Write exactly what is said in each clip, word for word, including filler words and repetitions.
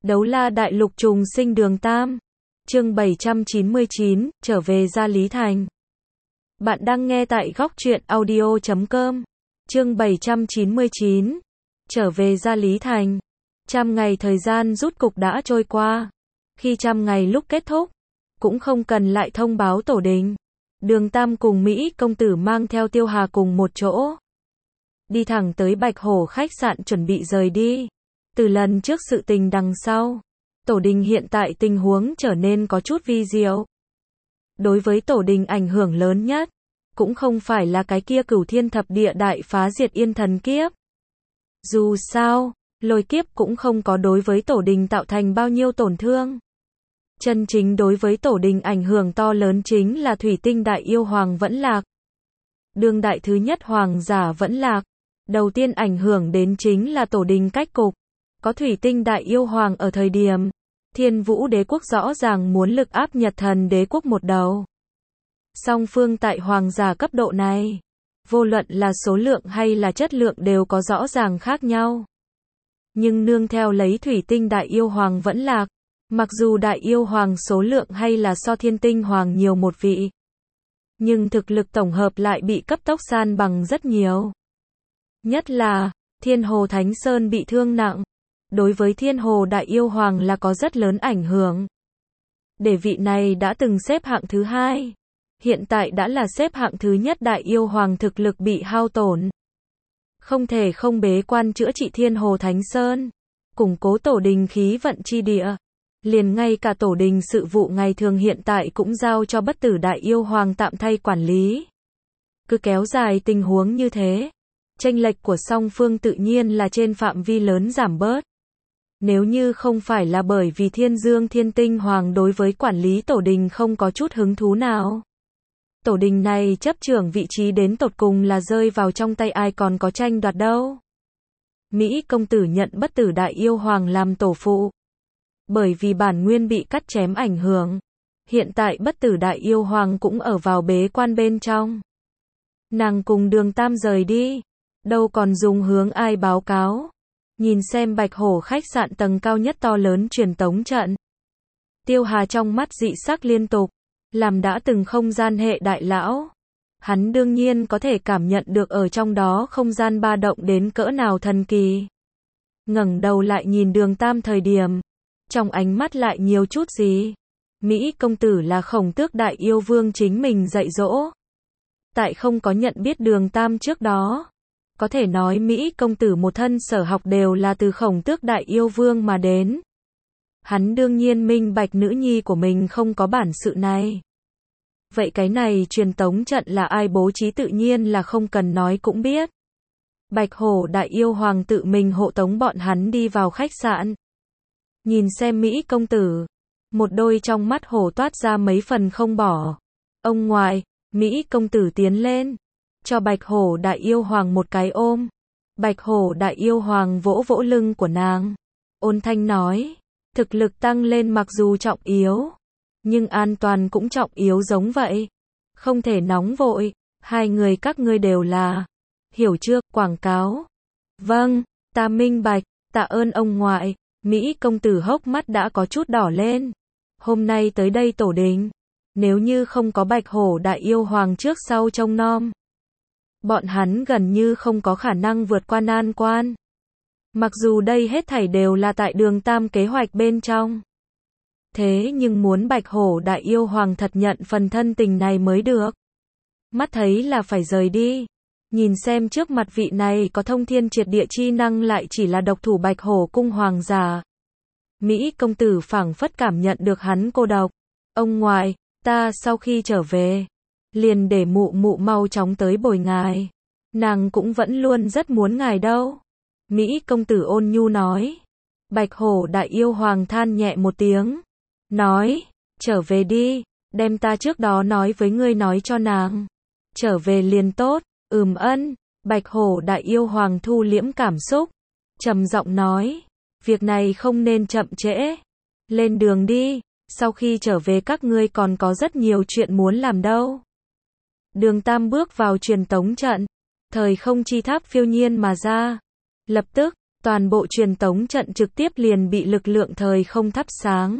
Đấu la đại lục trùng sinh đường Tam. Chương bảy trăm chín mươi chín, trở về Gia Lý Thành. Bạn đang nghe tại góc truyện audio chấm com. Chương bảy trăm chín mươi chín, trở về Gia Lý Thành. Trăm ngày thời gian rút cục đã trôi qua. Khi trăm ngày lúc kết thúc, cũng không cần lại thông báo tổ đình. Đường Tam cùng Mỹ công tử mang theo Tiêu Hà cùng một chỗ. Đi thẳng tới Bạch Hổ khách sạn chuẩn bị rời đi. Từ lần trước sự tình đằng sau, tổ đình hiện tại tình huống trở nên có chút vi diệu. Đối với tổ đình ảnh hưởng lớn nhất, cũng không phải là cái kia Cửu Thiên Thập Địa đại phá diệt Yên Thần kiếp. Dù sao, lôi kiếp cũng không có đối với tổ đình tạo thành bao nhiêu tổn thương. Chân chính đối với tổ đình ảnh hưởng to lớn chính là Thủy Tinh Đại Yêu Hoàng vẫn lạc. Đương đại thứ nhất hoàng giả vẫn lạc. Đầu tiên ảnh hưởng đến chính là tổ đình cách cục. Có Thủy Tinh Đại Yêu Hoàng ở thời điểm, Thiên Vũ Đế Quốc rõ ràng muốn lực áp Nhật Thần Đế Quốc một đầu. Song phương tại hoàng giả cấp độ này, vô luận là số lượng hay là chất lượng đều có rõ ràng khác nhau. Nhưng nương theo lấy Thủy Tinh Đại Yêu Hoàng vẫn lạc, mặc dù Đại Yêu Hoàng số lượng hay là so Thiên Tinh Hoàng nhiều một vị, nhưng thực lực tổng hợp lại bị cấp tốc san bằng rất nhiều. Nhất là, Thiên Hồ Thánh Sơn bị thương nặng. Đối với Thiên Hồ Đại Yêu Hoàng là có rất lớn ảnh hưởng. Để vị này đã từng xếp hạng thứ hai, hiện tại đã là xếp hạng thứ nhất Đại Yêu Hoàng thực lực bị hao tổn. Không thể không bế quan chữa trị Thiên Hồ Thánh Sơn, củng cố tổ đình khí vận chi địa. Liền ngay cả tổ đình sự vụ ngày thường hiện tại cũng giao cho bất tử Đại Yêu Hoàng tạm thay quản lý. Cứ kéo dài tình huống như thế, chênh lệch của song phương tự nhiên là trên phạm vi lớn giảm bớt. Nếu như không phải là bởi vì Thiên Dương Thiên Tinh Hoàng đối với quản lý tổ đình không có chút hứng thú nào. Tổ đình này chấp trưởng vị trí đến tột cùng là rơi vào trong tay ai còn có tranh đoạt đâu. Mỹ công tử nhận bất tử Đại Yêu Hoàng làm tổ phụ. Bởi vì bản nguyên bị cắt chém ảnh hưởng, hiện tại bất tử Đại Yêu Hoàng cũng ở vào bế quan bên trong. Nàng cùng Đường Tam rời đi, đâu còn dùng hướng ai báo cáo. Nhìn xem Bạch Hổ khách sạn tầng cao nhất to lớn truyền tống trận. Tiêu Hà trong mắt dị sắc liên tục, làm đã từng không gian hệ đại lão. Hắn đương nhiên có thể cảm nhận được ở trong đó không gian ba động đến cỡ nào thần kỳ. Ngẩng đầu lại nhìn Đường Tam thời điểm, trong ánh mắt lại nhiều chút gì. Mỹ công tử là Khổng Tước Đại Yêu Vương chính mình dạy dỗ. Tại không có nhận biết Đường Tam trước đó, có thể nói Mỹ công tử một thân sở học đều là từ Khổng Tước Đại Yêu Vương mà đến. Hắn đương nhiên minh bạch nữ nhi của mình không có bản sự này. Vậy cái này truyền tống trận là ai bố trí tự nhiên là không cần nói cũng biết. Bạch Hổ Đại Yêu Hoàng tự mình hộ tống bọn hắn đi vào khách sạn. Nhìn xem Mỹ công tử, một đôi trong mắt hổ toát ra mấy phần không bỏ. Ông ngoại, Mỹ công tử tiến lên, cho Bạch Hổ Đại Yêu Hoàng một cái ôm. Bạch Hổ Đại Yêu Hoàng vỗ vỗ lưng của nàng, ôn thanh nói, thực lực tăng lên mặc dù trọng yếu, nhưng an toàn cũng trọng yếu giống vậy. Không thể nóng vội, hai người các ngươi đều là, hiểu chưa, quảng cáo. Vâng, ta minh bạch, tạ ơn ông ngoại. Mỹ công tử hốc mắt đã có chút đỏ lên. Hôm nay tới đây tổ đình, nếu như không có Bạch Hổ Đại Yêu Hoàng trước sau trông nom, bọn hắn gần như không có khả năng vượt qua nan quan. Mặc dù đây hết thảy đều là tại Đường Tam kế hoạch bên trong. Thế nhưng muốn Bạch Hổ Đại Yêu Hoàng thật nhận phần thân tình này mới được. Mắt thấy là phải rời đi. Nhìn xem trước mặt vị này có thông thiên triệt địa chi năng lại chỉ là độc thủ Bạch Hổ cung hoàng giả. Mỹ công tử phảng phất cảm nhận được hắn cô độc. Ông ngoại, ta sau khi trở về, liền để mụ mụ mau chóng tới bồi ngài. Nàng cũng vẫn luôn rất muốn ngài đâu. Mỹ công tử ôn nhu nói. Bạch Hổ Đại Yêu Hoàng than nhẹ một tiếng. Nói, trở về đi, đem ta trước đó nói với ngươi nói cho nàng. Trở về liền tốt, ừm ân. Bạch Hổ Đại Yêu Hoàng thu liễm cảm xúc, trầm giọng nói. Việc này không nên chậm trễ. Lên đường đi, sau khi trở về các ngươi còn có rất nhiều chuyện muốn làm đâu. Đường Tam bước vào truyền tống trận, thời không chi tháp phiêu nhiên mà ra. Lập tức, toàn bộ truyền tống trận trực tiếp liền bị lực lượng thời không thắp sáng.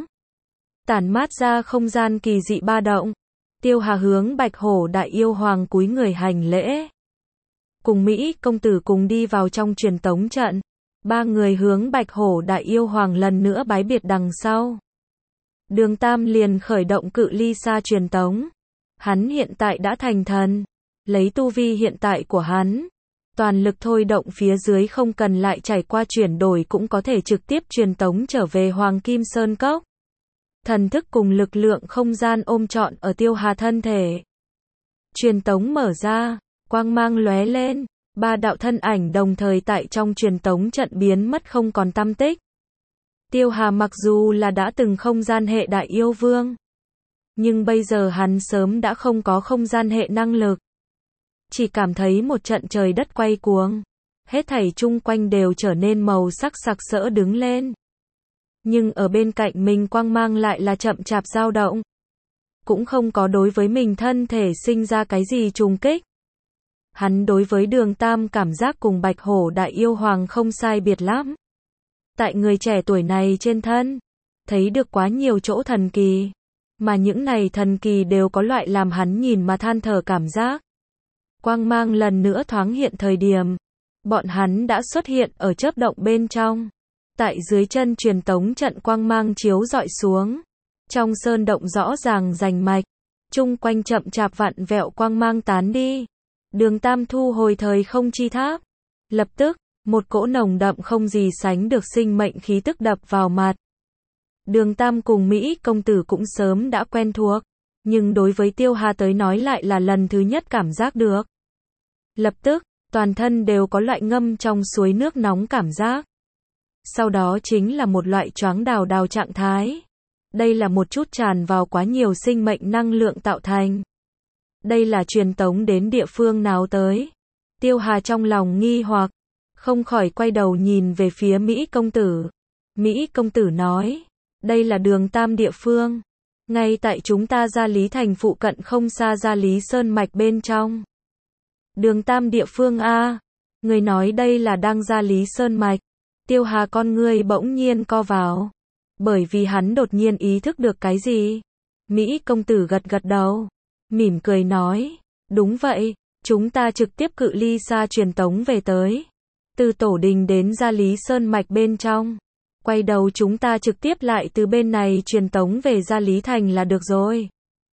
Tản mát ra không gian kỳ dị ba động. Tiêu Hà hướng Bạch Hổ Đại Yêu Hoàng cúi người hành lễ. Cùng Mỹ công tử cùng đi vào trong truyền tống trận. Ba người hướng Bạch Hổ Đại Yêu Hoàng lần nữa bái biệt đằng sau. Đường Tam liền khởi động cự ly xa truyền tống. Hắn hiện tại đã thành thần. Lấy tu vi hiện tại của hắn, toàn lực thôi động phía dưới không cần lại trải qua chuyển đổi cũng có thể trực tiếp truyền tống trở về Hoàng Kim Sơn Cốc. Thần thức cùng lực lượng không gian ôm trọn ở Tiêu Hà thân thể. Truyền tống mở ra, quang mang lóe lên, ba đạo thân ảnh đồng thời tại trong truyền tống trận biến mất không còn tăm tích. Tiêu Hà mặc dù là đã từng không gian hệ đại yêu vương, nhưng bây giờ hắn sớm đã không có không gian hệ năng lực. Chỉ cảm thấy một trận trời đất quay cuồng, hết thảy chung quanh đều trở nên màu sắc sặc sỡ đứng lên. Nhưng ở bên cạnh mình quang mang lại là chậm chạp dao động. Cũng không có đối với mình thân thể sinh ra cái gì trùng kích. Hắn đối với Đường Tam cảm giác cùng Bạch Hổ Đại Yêu Hoàng không sai biệt lắm. Tại người trẻ tuổi này trên thân, thấy được quá nhiều chỗ thần kỳ. Mà những này thần kỳ đều có loại làm hắn nhìn mà than thở cảm giác. Quang mang lần nữa thoáng hiện thời điểm. Bọn hắn đã xuất hiện ở chớp động bên trong. Tại dưới chân truyền tống trận quang mang chiếu rọi xuống. Trong sơn động rõ ràng rành mạch. Chung quanh chậm chạp vặn vẹo quang mang tán đi. Đường Tam thu hồi thời không chi tháp. Lập tức, một cỗ nồng đậm không gì sánh được sinh mệnh khí tức đập vào mặt. Đường Tam cùng Mỹ công tử cũng sớm đã quen thuộc. Nhưng đối với Tiêu Hà tới nói lại là lần thứ nhất cảm giác được. Lập tức, toàn thân đều có loại ngâm trong suối nước nóng cảm giác. Sau đó chính là một loại choáng đào đào trạng thái. Đây là một chút tràn vào quá nhiều sinh mệnh năng lượng tạo thành. Đây là truyền tống đến địa phương nào tới? Tiêu Hà trong lòng nghi hoặc, không khỏi quay đầu nhìn về phía Mỹ công tử. Mỹ công tử nói, đây là Đường Tam địa phương. Ngay tại chúng ta Gia Lý Thành phụ cận không xa Gia Lý Sơn Mạch bên trong. Đường Tam địa phương a, người nói đây là đang Gia Lý Sơn Mạch. Tiêu Hà con ngươi bỗng nhiên co vào. Bởi vì hắn đột nhiên ý thức được cái gì. Mỹ công tử gật gật đầu. Mỉm cười nói. Đúng vậy, chúng ta trực tiếp cự ly xa truyền tống về tới. Từ Tổ Đình đến Gia Lý Sơn Mạch bên trong. Quay đầu chúng ta trực tiếp lại từ bên này truyền tống về Gia Lý Thành là được rồi.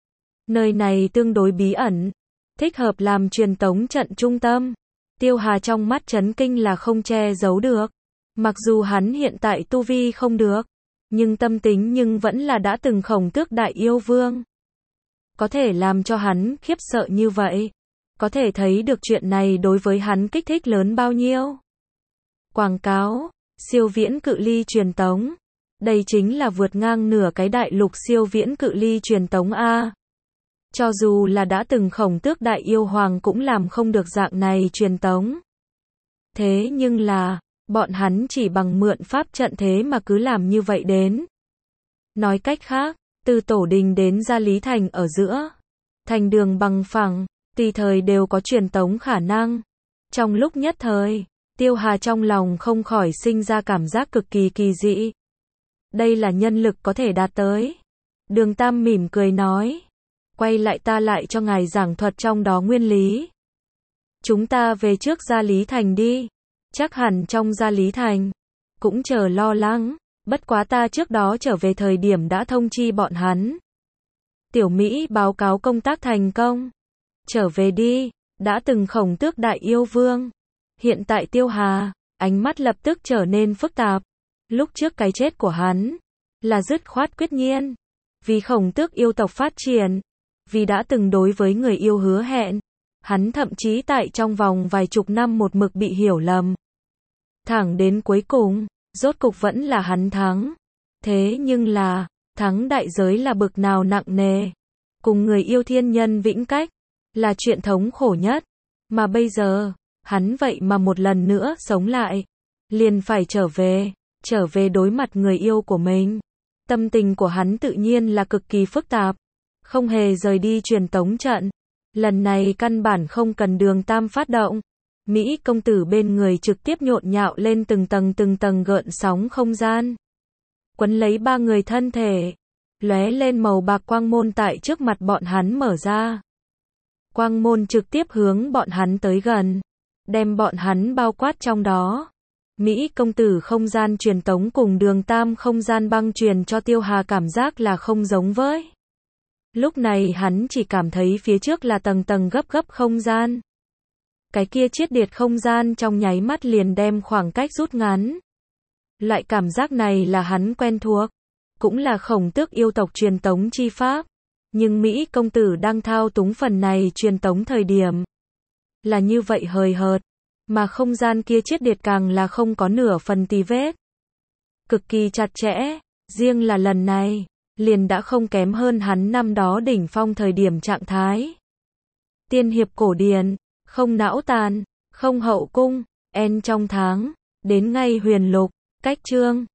Nơi này tương đối bí ẩn. Thích hợp làm truyền tống trận trung tâm. Tiêu Hà trong mắt chấn kinh là không che giấu được. Mặc dù hắn hiện tại tu vi không được, nhưng tâm tính nhưng vẫn là đã từng Khổng Tước Đại Yêu Vương. Có thể làm cho hắn khiếp sợ như vậy. Có thể thấy được chuyện này đối với hắn kích thích lớn bao nhiêu. Quảng cáo, siêu viễn cự ly truyền tống. Đây chính là vượt ngang nửa cái đại lục siêu viễn cự ly truyền tống A. Cho dù là đã từng Khổng Tước Đại Yêu Hoàng cũng làm không được dạng này truyền tống. Thế nhưng là, bọn hắn chỉ bằng mượn pháp trận thế mà cứ làm như vậy đến. Nói cách khác, từ Tổ Đình đến Gia Lý Thành ở giữa, thành đường bằng phẳng, tùy thời đều có truyền tống khả năng. Trong lúc nhất thời, Tiêu Hà trong lòng không khỏi sinh ra cảm giác cực kỳ kỳ dị. Đây là nhân lực có thể đạt tới. Đường Tam mỉm cười nói. Quay lại ta lại cho ngài giảng thuật trong đó nguyên lý. Chúng ta về trước Gia Lý Thành đi. Chắc hẳn trong Gia Lý Thành cũng chờ lo lắng, bất quá ta trước đó trở về thời điểm đã thông chi bọn hắn. Tiểu Mỹ báo cáo công tác thành công. Trở về đi, đã từng Khổng Tước Đại Yêu Vương. Hiện tại Tiêu Hà, ánh mắt lập tức trở nên phức tạp. Lúc trước cái chết của hắn là dứt khoát quyết nhiên, vì Khổng Tước yêu tộc phát triển, vì đã từng đối với người yêu hứa hẹn, hắn thậm chí tại trong vòng vài chục năm một mực bị hiểu lầm. Thẳng đến cuối cùng, rốt cục vẫn là hắn thắng. Thế nhưng là, thắng đại giới là bực nào nặng nề. Cùng người yêu thiên nhân vĩnh cách, là chuyện thống khổ nhất. Mà bây giờ, hắn vậy mà một lần nữa sống lại. Liền phải trở về, trở về đối mặt người yêu của mình. Tâm tình của hắn tự nhiên là cực kỳ phức tạp. Không hề rời đi truyền tống trận. Lần này căn bản không cần Đường Tam phát động. Mỹ công tử bên người trực tiếp nhộn nhạo lên từng tầng từng tầng gợn sóng không gian. Quấn lấy ba người thân thể. Lóe lên màu bạc quang môn tại trước mặt bọn hắn mở ra. Quang môn trực tiếp hướng bọn hắn tới gần. Đem bọn hắn bao quát trong đó. Mỹ công tử không gian truyền tống cùng đường tam không gian băng truyền cho Tiêu Hà cảm giác là không giống với. Lúc này hắn chỉ cảm thấy phía trước là tầng tầng gấp gấp không gian. Cái kia chiết điệt không gian trong nháy mắt liền đem khoảng cách rút ngắn. Loại cảm giác này là hắn quen thuộc. Cũng là Khổng Tước yêu tộc truyền tống chi pháp. Nhưng Mỹ công tử đang thao túng phần này truyền tống thời điểm. Là như vậy hời hợt. Mà không gian kia chiết điệt càng là không có nửa phần tì vết. Cực kỳ chặt chẽ. Riêng là lần này. Liền đã không kém hơn hắn năm đó đỉnh phong thời điểm trạng thái. Tiên hiệp cổ điển. Không não tàn. Không hậu cung. En trong tháng. Đến ngay huyền lục. Cách chương.